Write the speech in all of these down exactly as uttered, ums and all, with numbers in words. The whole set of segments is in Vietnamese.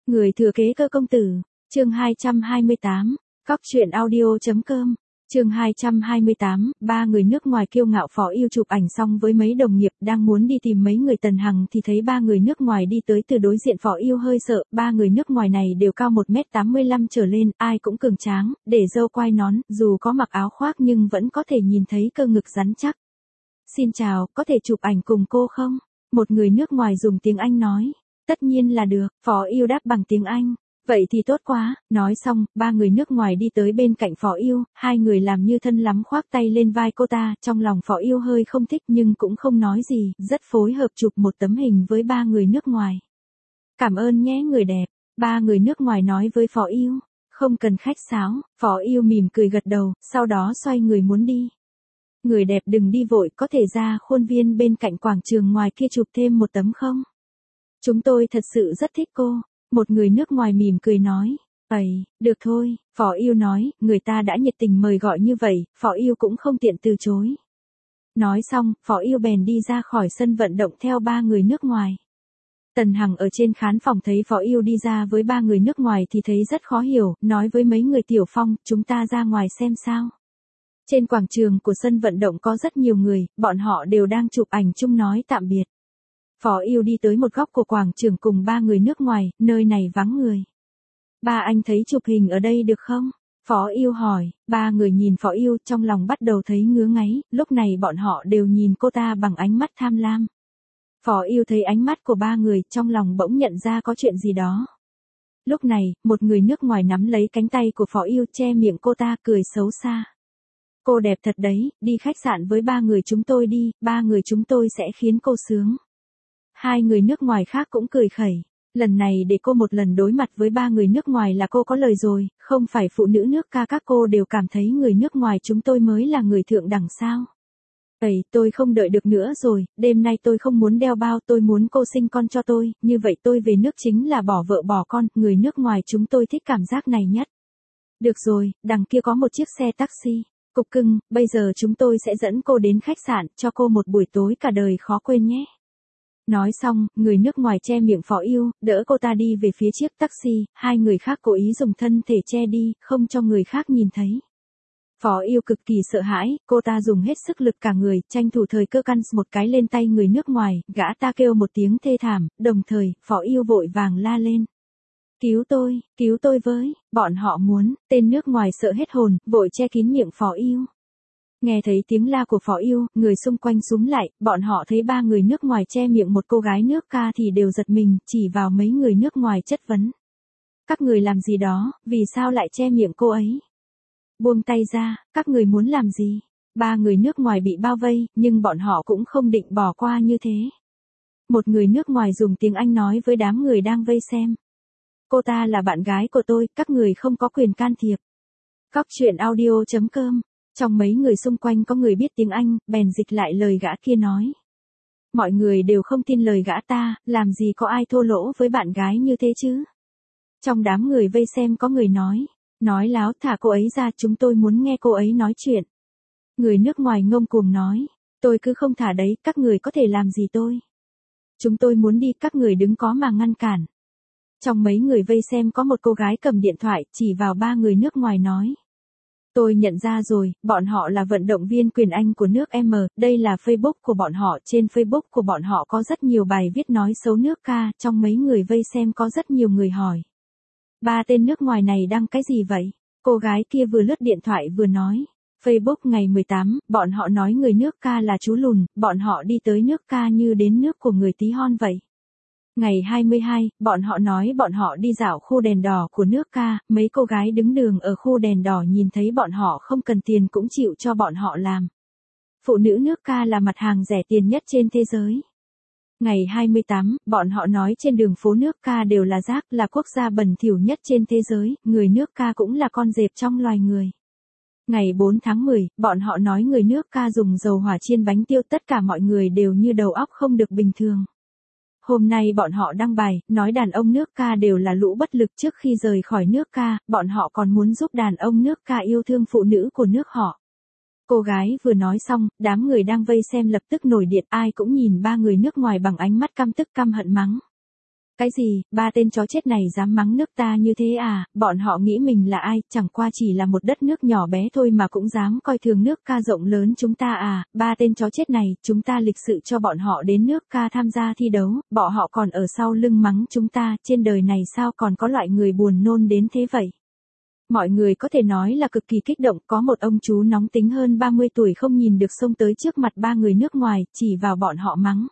Người thừa kế cơ công tử, chương hai trăm hai mươi tám, cóc truyện audio.com, chương hai trăm hai mươi tám, ba người nước ngoài kiêu ngạo Phó Yêu chụp ảnh xong với mấy đồng nghiệp đang muốn đi tìm mấy người Tần Hằng thì thấy ba người nước ngoài đi tới từ đối diện Phó Yêu hơi sợ, ba người nước ngoài này đều cao một mét tám mươi lăm trở lên, ai cũng cường tráng, để râu quai nón, dù có mặc áo khoác nhưng vẫn có thể nhìn thấy cơ ngực rắn chắc. Xin chào, có thể chụp ảnh cùng cô không? Một người nước ngoài dùng tiếng Anh nói. Tất nhiên là được, Phó Yêu đáp bằng tiếng Anh. Vậy thì tốt quá, nói xong, ba người nước ngoài đi tới bên cạnh Phó Yêu, hai người làm như thân lắm khoác tay lên vai cô ta, trong lòng Phó Yêu hơi không thích nhưng cũng không nói gì, rất phối hợp chụp một tấm hình với ba người nước ngoài. Cảm ơn nhé người đẹp, ba người nước ngoài nói với Phó Yêu, không cần khách sáo, Phó Yêu mỉm cười gật đầu, sau đó xoay người muốn đi. Người đẹp đừng đi vội, có thể ra khuôn viên bên cạnh quảng trường ngoài kia chụp thêm một tấm không? Chúng tôi thật sự rất thích cô. Một người nước ngoài mỉm cười nói, "Ây, được thôi," Phó Yêu nói, người ta đã nhiệt tình mời gọi như vậy, Phó Yêu cũng không tiện từ chối. Nói xong, Phó Yêu bèn đi ra khỏi sân vận động theo ba người nước ngoài. Tần Hằng ở trên khán phòng thấy Phó Yêu đi ra với ba người nước ngoài thì thấy rất khó hiểu, nói với mấy người Tiểu Phong, chúng ta ra ngoài xem sao. Trên quảng trường của sân vận động có rất nhiều người, bọn họ đều đang chụp ảnh chung nói tạm biệt. Phó Yêu đi tới một góc của quảng trường cùng ba người nước ngoài, nơi này vắng người. Ba anh thấy chụp hình ở đây được không? Phó Yêu hỏi, ba người nhìn Phó Yêu trong lòng bắt đầu thấy ngứa ngáy, lúc này bọn họ đều nhìn cô ta bằng ánh mắt tham lam. Phó Yêu thấy ánh mắt của ba người trong lòng bỗng nhận ra có chuyện gì đó. Lúc này, một người nước ngoài nắm lấy cánh tay của Phó Yêu che miệng cô ta cười xấu xa. Cô đẹp thật đấy, đi khách sạn với ba người chúng tôi đi, ba người chúng tôi sẽ khiến cô sướng. Hai người nước ngoài khác cũng cười khẩy. Lần này để cô một lần đối mặt với ba người nước ngoài là cô có lời rồi, không phải phụ nữ nước ca các cô đều cảm thấy người nước ngoài chúng tôi mới là người thượng đẳng sao. Ây, tôi không đợi được nữa rồi, đêm nay tôi không muốn đeo bao, tôi muốn cô sinh con cho tôi, như vậy tôi về nước chính là bỏ vợ bỏ con, người nước ngoài chúng tôi thích cảm giác này nhất. Được rồi, đằng kia có một chiếc xe taxi. Cục cưng, bây giờ chúng tôi sẽ dẫn cô đến khách sạn, cho cô một buổi tối cả đời khó quên nhé. Nói xong, người nước ngoài che miệng Phó Yêu, đỡ cô ta đi về phía chiếc taxi, hai người khác cố ý dùng thân thể che đi, không cho người khác nhìn thấy. Phó Yêu cực kỳ sợ hãi, cô ta dùng hết sức lực cả người, tranh thủ thời cơ căn một cái lên tay người nước ngoài, gã ta kêu một tiếng thê thảm, đồng thời, Phó Yêu vội vàng la lên. Cứu tôi, cứu tôi với, bọn họ muốn, tên nước ngoài sợ hết hồn, vội che kín miệng Phó Yêu. Nghe thấy tiếng la của Phó Yêu, người xung quanh súm lại, bọn họ thấy ba người nước ngoài che miệng một cô gái nước ca thì đều giật mình, chỉ vào mấy người nước ngoài chất vấn. Các người làm gì đó, vì sao lại che miệng cô ấy? Buông tay ra, các người muốn làm gì? Ba người nước ngoài bị bao vây, nhưng bọn họ cũng không định bỏ qua như thế. Một người nước ngoài dùng tiếng Anh nói với đám người đang vây xem. Cô ta là bạn gái của tôi, các người không có quyền can thiệp. Cóc truyện audio.com. Trong mấy người xung quanh có người biết tiếng Anh, bèn dịch lại lời gã kia nói. Mọi người đều không tin lời gã ta, làm gì có ai thô lỗ với bạn gái như thế chứ. Trong đám người vây xem có người nói. Nói láo, thả cô ấy ra, chúng tôi muốn nghe cô ấy nói chuyện. Người nước ngoài ngông cuồng nói. Tôi cứ không thả đấy, các người có thể làm gì tôi. Chúng tôi muốn đi, các người đứng có mà ngăn cản. Trong mấy người vây xem có một cô gái cầm điện thoại, chỉ vào ba người nước ngoài nói. Tôi nhận ra rồi, bọn họ là vận động viên quyền Anh của nước M, đây là Facebook của bọn họ, trên Facebook của bọn họ có rất nhiều bài viết nói xấu nước ca, trong mấy người vây xem có rất nhiều người hỏi. Ba tên nước ngoài này đăng cái gì vậy? Cô gái kia vừa lướt điện thoại vừa nói. Facebook ngày mười tám, bọn họ nói người nước ca là chú lùn, bọn họ đi tới nước ca như đến nước của người tí hon vậy. Ngày hai mươi hai, bọn họ nói bọn họ đi dạo khu đèn đỏ của nước ca, mấy cô gái đứng đường ở khu đèn đỏ nhìn thấy bọn họ không cần tiền cũng chịu cho bọn họ làm. Phụ nữ nước ca là mặt hàng rẻ tiền nhất trên thế giới. Ngày hai mươi tám, bọn họ nói trên đường phố nước ca đều là rác, là quốc gia bẩn thỉu nhất trên thế giới, người nước ca cũng là con dẹp trong loài người. Ngày bốn tháng mười, bọn họ nói người nước ca dùng dầu hỏa chiên bánh tiêu, tất cả mọi người đều như đầu óc không được bình thường. Hôm nay bọn họ đăng bài, nói đàn ông nước ca đều là lũ bất lực trước khi rời khỏi nước ca, bọn họ còn muốn giúp đàn ông nước ca yêu thương phụ nữ của nước họ. Cô gái vừa nói xong, đám người đang vây xem lập tức nổi điện, ai cũng nhìn ba người nước ngoài bằng ánh mắt căm tức căm hận mắng. Cái gì, ba tên chó chết này dám mắng nước ta như thế à, bọn họ nghĩ mình là ai, chẳng qua chỉ là một đất nước nhỏ bé thôi mà cũng dám coi thường nước ca rộng lớn chúng ta à, ba tên chó chết này, chúng ta lịch sự cho bọn họ đến nước ca tham gia thi đấu, bọn họ còn ở sau lưng mắng chúng ta, trên đời này sao còn có loại người buồn nôn đến thế vậy. Mọi người có thể nói là cực kỳ kích động, có một ông chú nóng tính hơn ba mươi tuổi không nhìn được xông tới trước mặt ba người nước ngoài, chỉ vào bọn họ mắng.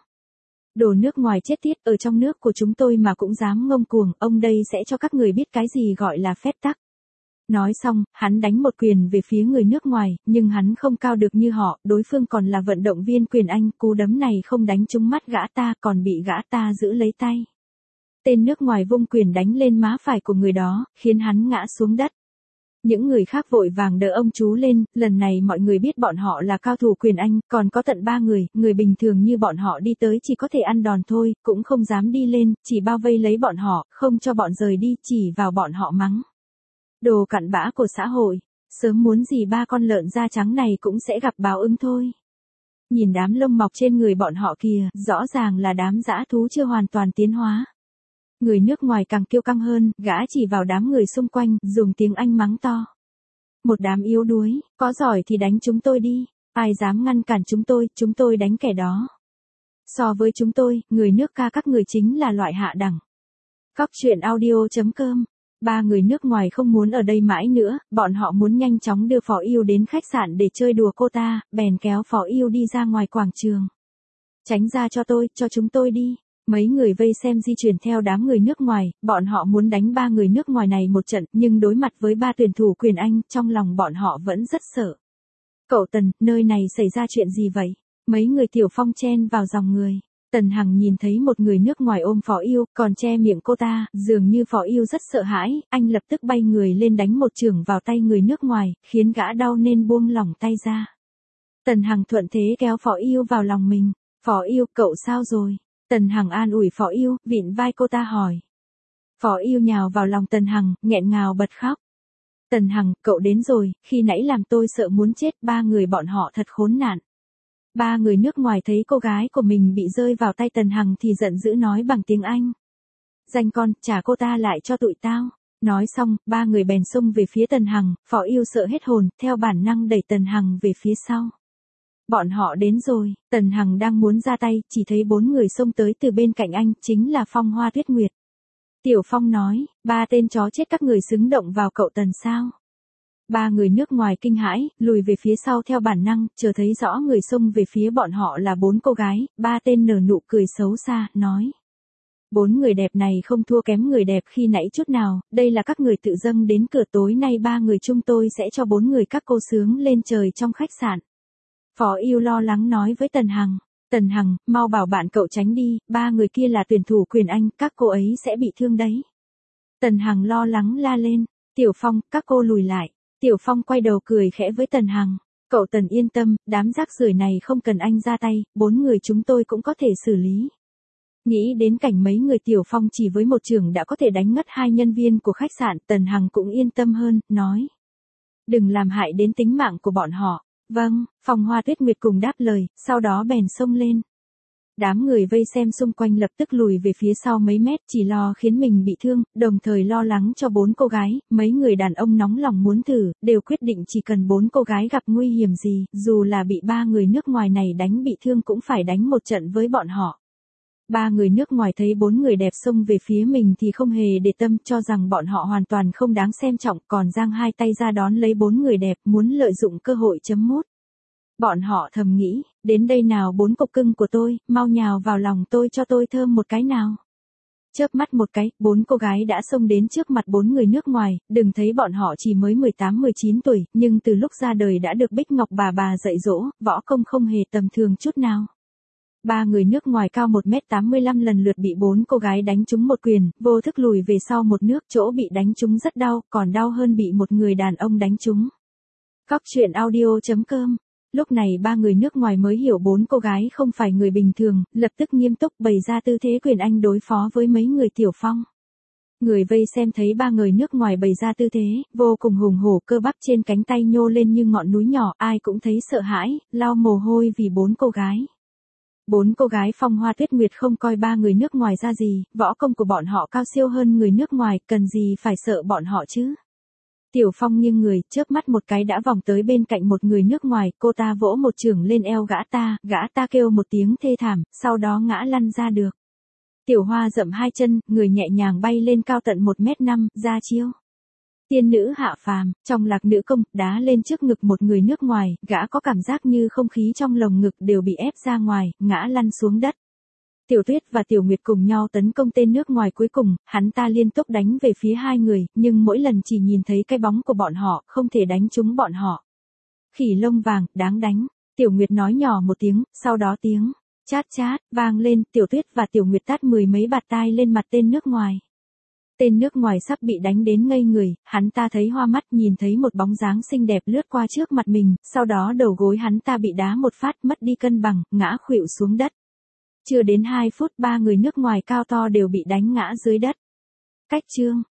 Đồ nước ngoài chết tiết, ở trong nước của chúng tôi mà cũng dám ngông cuồng, ông đây sẽ cho các người biết cái gì gọi là phép tắc. Nói xong, hắn đánh một quyền về phía người nước ngoài, nhưng hắn không cao được như họ, đối phương còn là vận động viên quyền Anh, cú đấm này không đánh trúng mắt gã ta, còn bị gã ta giữ lấy tay. Tên nước ngoài vung quyền đánh lên má phải của người đó, khiến hắn ngã xuống đất. Những người khác vội vàng đỡ ông chú lên, lần này mọi người biết bọn họ là cao thủ quyền Anh, còn có tận ba người, người bình thường như bọn họ đi tới chỉ có thể ăn đòn thôi, cũng không dám đi lên, chỉ bao vây lấy bọn họ, không cho bọn rời đi, chỉ vào bọn họ mắng. Đồ cặn bã của xã hội, sớm muốn gì ba con lợn da trắng này cũng sẽ gặp báo ứng thôi. Nhìn đám lông mọc trên người bọn họ kìa, rõ ràng là đám dã thú chưa hoàn toàn tiến hóa. Người nước ngoài càng kiêu căng hơn, gã chỉ vào đám người xung quanh, dùng tiếng Anh mắng to. Một đám yếu đuối, có giỏi thì đánh chúng tôi đi, ai dám ngăn cản chúng tôi, chúng tôi đánh kẻ đó. So với chúng tôi, người nước ca các người chính là loại hạ đẳng. Cóc truyện audio chấm com. Ba người nước ngoài không muốn ở đây mãi nữa, bọn họ muốn nhanh chóng đưa Phó Yêu đến khách sạn để chơi đùa cô ta, bèn kéo Phó Yêu đi ra ngoài quảng trường. Tránh ra cho tôi, cho chúng tôi đi. Mấy người vây xem di chuyển theo đám người nước ngoài, bọn họ muốn đánh ba người nước ngoài này một trận, nhưng đối mặt với ba tuyển thủ quyền Anh, trong lòng bọn họ vẫn rất sợ. Cậu Tần, nơi này xảy ra chuyện gì vậy? Mấy người Tiểu Phong chen vào dòng người. Tần Hằng nhìn thấy một người nước ngoài ôm Phó Yêu, còn che miệng cô ta, dường như Phó Yêu rất sợ hãi, anh lập tức bay người lên đánh một chưởng vào tay người nước ngoài, khiến gã đau nên buông lỏng tay ra. Tần Hằng thuận thế kéo Phó Yêu vào lòng mình. Phó Yêu, cậu sao rồi? Tần Hằng an ủi Phó Yêu, vịn vai cô ta hỏi. Phó Yêu nhào vào lòng Tần Hằng, nghẹn ngào bật khóc. Tần Hằng, cậu đến rồi, khi nãy làm tôi sợ muốn chết, ba người bọn họ thật khốn nạn. Ba người nước ngoài thấy cô gái của mình bị rơi vào tay Tần Hằng thì giận dữ nói bằng tiếng Anh. Danh con, trả cô ta lại cho tụi tao. Nói xong, ba người bèn xông về phía Tần Hằng, Phó Yêu sợ hết hồn, theo bản năng đẩy Tần Hằng về phía sau. Bọn họ đến rồi, Tần Hằng đang muốn ra tay, chỉ thấy bốn người xông tới từ bên cạnh anh, chính là Phong Hoa Tuyết Nguyệt. Tiểu Phong nói, ba tên chó chết các người xứng động vào cậu Tần sao? Ba người nước ngoài kinh hãi, lùi về phía sau theo bản năng, chờ thấy rõ người xông về phía bọn họ là bốn cô gái, ba tên nở nụ cười xấu xa, nói. Bốn người đẹp này không thua kém người đẹp khi nãy chút nào, đây là các người tự dâng đến cửa, tối nay ba người chúng tôi sẽ cho bốn người các cô sướng lên trời trong khách sạn. Phó Yêu lo lắng nói với Tần Hằng, Tần Hằng, mau bảo bạn cậu tránh đi, ba người kia là tuyển thủ quyền Anh, các cô ấy sẽ bị thương đấy. Tần Hằng lo lắng la lên, Tiểu Phong, các cô lùi lại. Tiểu Phong quay đầu cười khẽ với Tần Hằng, cậu Tần yên tâm, đám rác rưởi này không cần anh ra tay, bốn người chúng tôi cũng có thể xử lý. Nghĩ đến cảnh mấy người Tiểu Phong chỉ với một chưởng đã có thể đánh ngất hai nhân viên của khách sạn, Tần Hằng cũng yên tâm hơn, nói. Đừng làm hại đến tính mạng của bọn họ. Vâng, Phong Hoa Tuyết Nguyệt cùng đáp lời, sau đó bèn xông lên. Đám người vây xem xung quanh lập tức lùi về phía sau mấy mét, chỉ lo khiến mình bị thương, đồng thời lo lắng cho bốn cô gái, mấy người đàn ông nóng lòng muốn thử, đều quyết định chỉ cần bốn cô gái gặp nguy hiểm gì, dù là bị ba người nước ngoài này đánh bị thương cũng phải đánh một trận với bọn họ. Ba người nước ngoài thấy bốn người đẹp xông về phía mình thì không hề để tâm, cho rằng bọn họ hoàn toàn không đáng xem trọng, còn giang hai tay ra đón lấy bốn người đẹp, muốn lợi dụng cơ hội chấm mút. Bọn họ thầm nghĩ, đến đây nào bốn cục cưng của tôi, mau nhào vào lòng tôi cho tôi thơm một cái nào. Chớp mắt một cái, bốn cô gái đã xông đến trước mặt bốn người nước ngoài, đừng thấy bọn họ chỉ mới mười tám mười chín tuổi, nhưng từ lúc ra đời đã được Bích Ngọc bà bà dạy dỗ, võ công không hề tầm thường chút nào. Ba người nước ngoài cao một mét tám mươi lăm lần lượt bị bốn cô gái đánh trúng một quyền, vô thức lùi về sau một nước, chỗ bị đánh trúng rất đau, còn đau hơn bị một người đàn ông đánh trúng. Cóc truyện audio chấm com. Lúc này ba người nước ngoài mới hiểu bốn cô gái không phải người bình thường, lập tức nghiêm túc bày ra tư thế quyền Anh đối phó với mấy người Tiểu Phong. Người vây xem thấy ba người nước ngoài bày ra tư thế, vô cùng hùng hổ, cơ bắp trên cánh tay nhô lên như ngọn núi nhỏ, ai cũng thấy sợ hãi, lau mồ hôi vì bốn cô gái. Bốn cô gái Phong Hoa Tuyết Nguyệt không coi ba người nước ngoài ra gì, võ công của bọn họ cao siêu hơn người nước ngoài, cần gì phải sợ bọn họ chứ. Tiểu Phong nghiêng người, chớp mắt một cái đã vòng tới bên cạnh một người nước ngoài, cô ta vỗ một chưởng lên eo gã ta, gã ta kêu một tiếng thê thảm, sau đó ngã lăn ra được. Tiểu Hoa dậm hai chân, người nhẹ nhàng bay lên cao tận một mét năm, ra chiêu. Tiên nữ hạ phàm, trong Lạc Nữ Công, đá lên trước ngực một người nước ngoài, gã có cảm giác như không khí trong lồng ngực đều bị ép ra ngoài, ngã lăn xuống đất. Tiểu Tuyết và Tiểu Nguyệt cùng nhau tấn công tên nước ngoài cuối cùng, hắn ta liên tục đánh về phía hai người, nhưng mỗi lần chỉ nhìn thấy cái bóng của bọn họ, không thể đánh trúng bọn họ. Khỉ lông vàng, đáng đánh. Tiểu Nguyệt nói nhỏ một tiếng, sau đó tiếng chát chát vang lên, Tiểu Tuyết và Tiểu Nguyệt tát mười mấy bạt tai lên mặt tên nước ngoài. Tên nước ngoài sắp bị đánh đến ngây người, hắn ta thấy hoa mắt, nhìn thấy một bóng dáng xinh đẹp lướt qua trước mặt mình, sau đó đầu gối hắn ta bị đá một phát, mất đi cân bằng, ngã khuỵu xuống đất. Chưa đến hai phút ba người nước ngoài cao to đều bị đánh ngã dưới đất. Cách chương